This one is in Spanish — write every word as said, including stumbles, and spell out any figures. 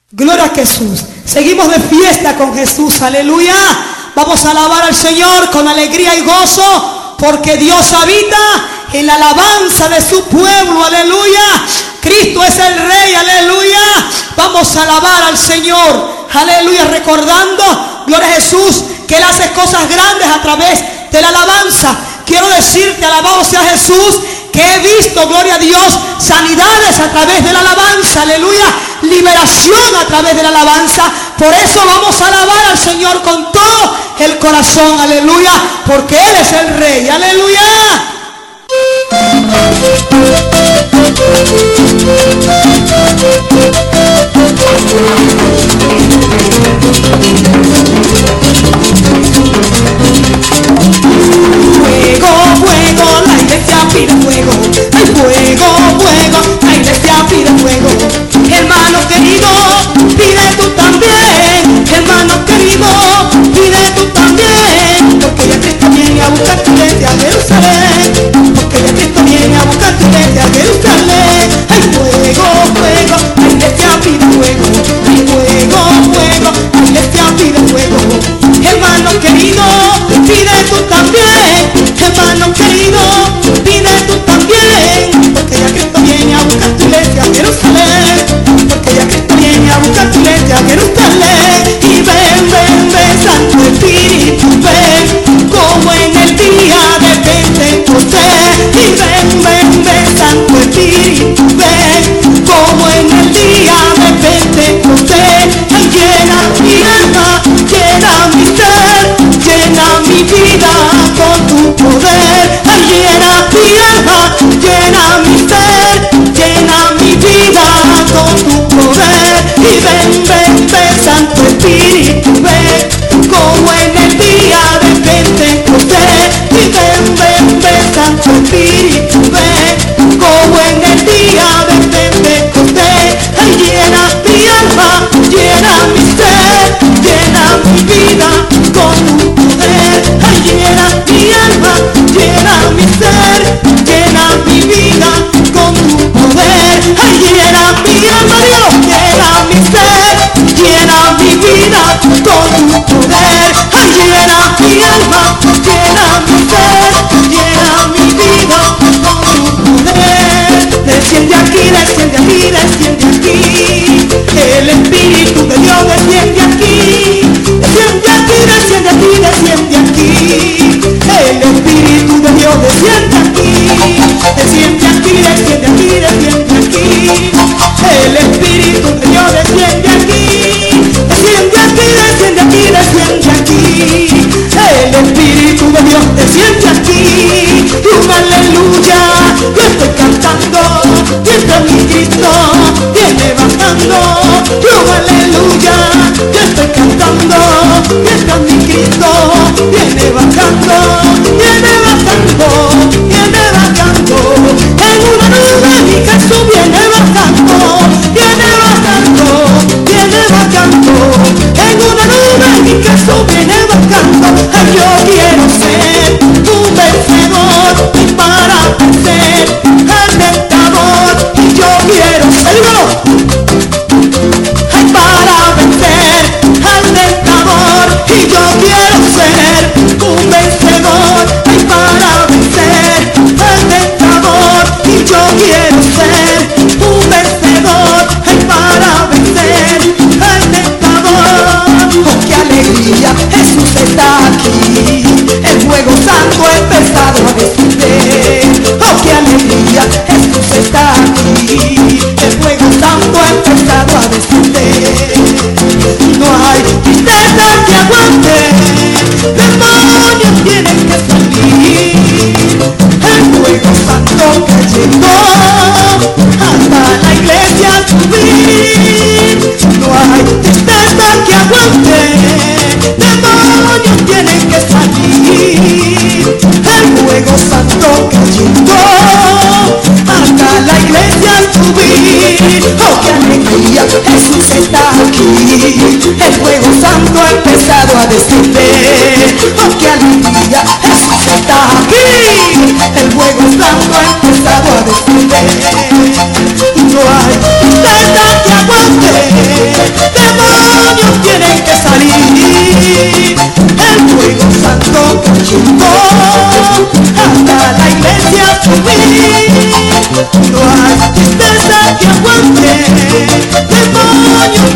Gloria a Jesús. Seguimos de fiesta con Jesús, aleluya. Vamos a alabar al Señor con alegría y gozo, porque Dios habita en la alabanza de su pueblo, aleluya. Cristo es el Rey, aleluya. Vamos a alabar al Señor, aleluya, recordando, gloria a Jesús, que Él hace cosas grandes a través de la alabanza. Quiero decirte, alabado sea Jesús, que he visto, gloria a Dios, sanidades a través de la alabanza, aleluya, liberación a través de la alabanza. Por eso vamos a alabar al Señor con todo el corazón, aleluya, porque Él es el Rey, aleluya. Fuego, fuego, la iglesia pide fuego. Ay, fuego, fuego, la iglesia pide fuego. Hermano querido, pide tú también. Hermano querido, pide tú también. Porque ya Cristo viene a buscar tu iglesia a Jerusalén. Porque ya Cristo viene a buscar tu iglesia a Jerusalén. Ay, fuego, fuego, la iglesia pide fuego. Ay, fuego, fuego, la iglesia pide fuego. Hermano querido, pide tú también. Hermano querido, pide tú también. Porque ya Cristo viene a buscar tu iglesia a Jerusalén. Porque ya Cristo viene a buscar tu iglesia a Jerusalén. Y ven, ven, ven, Santo Espíritu, ven, como en el día de Pentecostés. Y ven, ven, ven, Santo Espíritu, ven, como en el día de Pentecostés. Ay, llena mi alma, llena mi ser, llena mi vida con tu poder. Ay, llena mi alma, llena mi ser, llena mi vida con tu poder. Y ven, ven, ven, Santo Espíritu, ven, como en el día de Pentecostés. Y ven, ven, ven, Santo Espíritu, ven, como en el día de Pentecostés. Ay, llena mi alma, llena mi ser, llena mi vida con tu poder. Ay, llena mi alma, llena mi ser, llena mi vida con tu poder. Ay, llena mi alma, Dios, llena mi ser, llena mi vida con tu poder. Ay, llena mi alma, llena mi ser, llena mi vida con tu poder. Desciende aquí, desciende aquí, desciende aquí. El Espíritu de Dios desciende aquí. Desciende aquí, desciende aquí, desciende aquí. El Espíritu de Dios desciende aquí. Desciende aquí, desciende aquí, desciende aquí. El Espíritu de Dios desciende aquí. Desciende aquí, desciende aquí, desciende aquí. El Espíritu de Dios desciende aquí. Un aleluya, yo estoy cantando, mientras mi Cristo viene bajando. Un aleluya, yo estoy cantando, mientras mi Cristo viene bajando. Viene bajando, viene bajando. En una nube mi Jesús viene bajando. Viene bajando, viene bajando. En una nube mi Jesús viene bajando. Ay, yo quiero ser un vencedor y para vencer al tentador. Y yo quiero ser, ay, para vencer al tentador. Y yo quiero ser un vencedor, ay, para vencer al tentador. Y yo quiero ser un vencedor, ay, para vencer al tentador. Oh, qué alegría, Jesús está aquí. El fuego santo ha empezado a descender. Oh, qué alegría, Jesús está aquí. El fuego santo ha empezado a descender. No hay tristeza que aguante, demonios tienen que salir. El fuego santo cayendo hasta la iglesia subir. No hay tristeza que aguante, demonios tienen que salir. El fuego santo cayendo hasta la iglesia subir. Oh, qué alegría, Jesús está aquí. El fuego santo ha empezado a descender. Oh, qué alegría, Jesús está aquí. El fuego santo ha empezado a descender. No hay tristeza que aguante,